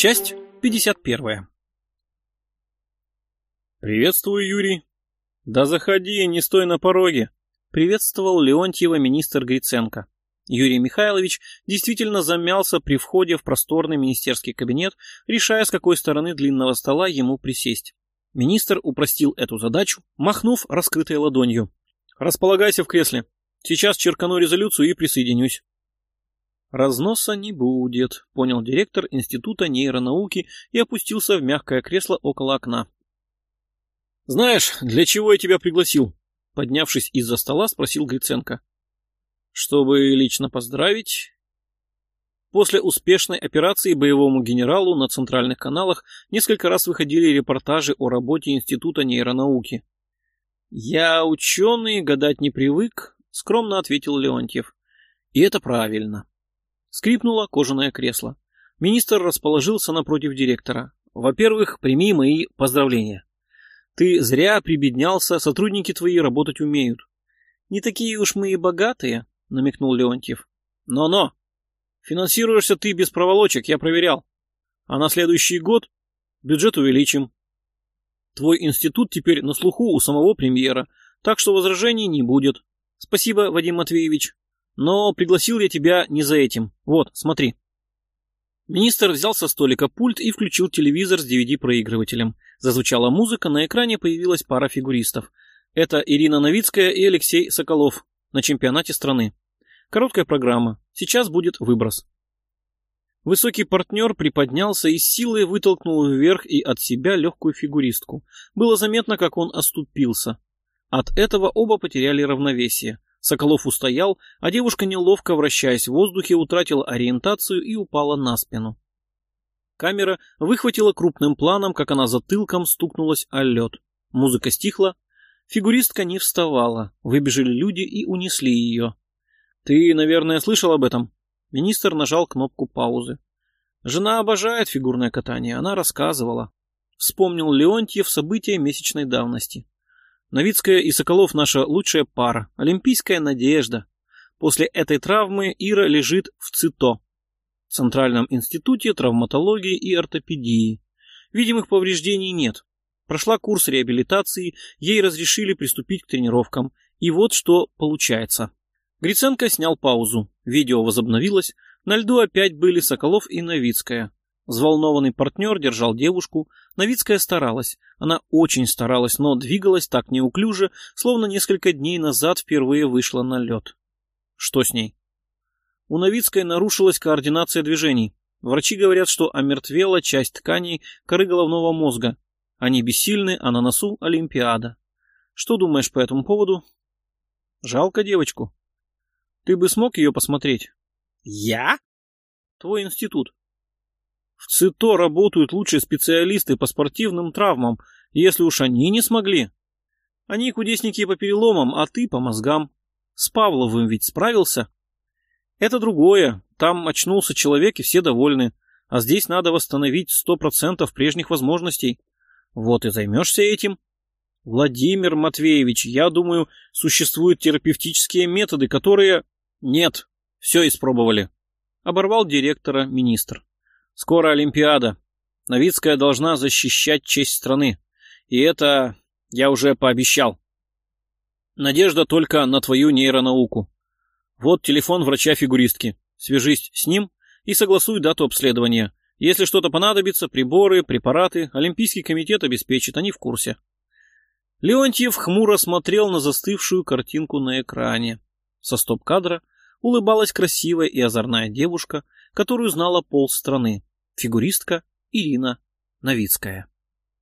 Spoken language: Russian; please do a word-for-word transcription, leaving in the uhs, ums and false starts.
Часть пятьдесят первая. «Приветствую, Юрий». «Да заходи, не стой на пороге», — приветствовал Леонтьева министр Гриценко. Юрий Михайлович действительно замялся при входе в просторный министерский кабинет, решая, с какой стороны длинного стола ему присесть. Министр упростил эту задачу, махнув раскрытой ладонью. «Располагайся в кресле. Сейчас черкану резолюцию и присоединюсь». «Разноса не будет», — понял директор Института нейронауки и опустился в мягкое кресло около окна. «Знаешь, для чего я тебя пригласил?» — поднявшись из-за стола, спросил Гриценко. «Чтобы лично поздравить». После успешной операции боевому генералу на центральных каналах несколько раз выходили репортажи о работе Института нейронауки. «Я ученый, гадать не привык», — скромно ответил Леонтьев. «И это правильно». Скрипнуло кожаное кресло. Министр расположился напротив директора. «Во-первых, прими мои поздравления. Ты зря прибеднялся, сотрудники твои работать умеют». «Не такие уж мы и богатые», — намекнул Леонтьев. «Но-но. Финансируешься ты без проволочек, я проверял. А на следующий год бюджет увеличим. Твой институт теперь на слуху у самого премьера, так что возражений не будет. Спасибо, Вадим Матвеевич. Но пригласил я тебя не за этим. Вот, смотри». Министр взял со столика пульт и включил телевизор с ди ви ди-проигрывателем. Зазвучала музыка, на экране появилась пара фигуристов. Это Ирина Новицкая и Алексей Соколов на чемпионате страны. Короткая программа. Сейчас будет выброс. Высокий партнер приподнялся и с силой вытолкнул вверх и от себя легкую фигуристку. Было заметно, как он оступился. От этого оба потеряли равновесие. Соколов устоял, а девушка, неловко вращаясь в воздухе, утратила ориентацию и упала на спину. Камера выхватила крупным планом, как она затылком стукнулась о лед. Музыка стихла. Фигуристка не вставала. Выбежали люди и унесли ее. «Ты, наверное, слышал об этом?» Министр нажал кнопку паузы. «Жена обожает фигурное катание, она рассказывала». Вспомнил Леонтьев события месячной давности. «Новицкая и Соколов наша лучшая пара, олимпийская надежда. После этой травмы Ира лежит в ЦИТО, Центральном институте травматологии и ортопедии. Видимых повреждений нет. Прошла курс реабилитации, ей разрешили приступить к тренировкам. И вот что получается». Гриценко снял паузу. Видео возобновилось. На льду опять были Соколов и Новицкая. Взволнованный партнер держал девушку. Новицкая старалась. Она очень старалась, но двигалась так неуклюже, словно несколько дней назад впервые вышла на лед. Что с ней? У Новицкой нарушилась координация движений. Врачи говорят, что омертвела часть тканей коры головного мозга. Они бессильны, а на носу Олимпиада. Что думаешь по этому поводу? Жалко девочку. Ты бы смог ее посмотреть? Я? Твой институт. В ЦИТО работают лучшие специалисты по спортивным травмам, если уж они не смогли. Они кудесники по переломам, а ты по мозгам. С Павловым ведь справился? Это другое. Там очнулся человек и все довольны. А здесь надо восстановить сто процентов прежних возможностей. Вот и займешься этим. Владимир Матвеевич, я думаю, существуют терапевтические методы, которые... Нет, все испробовали. Оборвал директора министр. Скоро Олимпиада. Новицкая должна защищать честь страны. И это я уже пообещал. Надежда только на твою нейронауку. Вот телефон врача-фигуристки. Свяжись с ним и согласуй дату обследования. Если что-то понадобится, приборы, препараты, Олимпийский комитет обеспечит, они в курсе. Леонтьев хмуро смотрел на застывшую картинку на экране. Со стоп-кадра улыбалась красивая и озорная девушка, которую знала полстраны. Фигуристка Ирина Новицкая.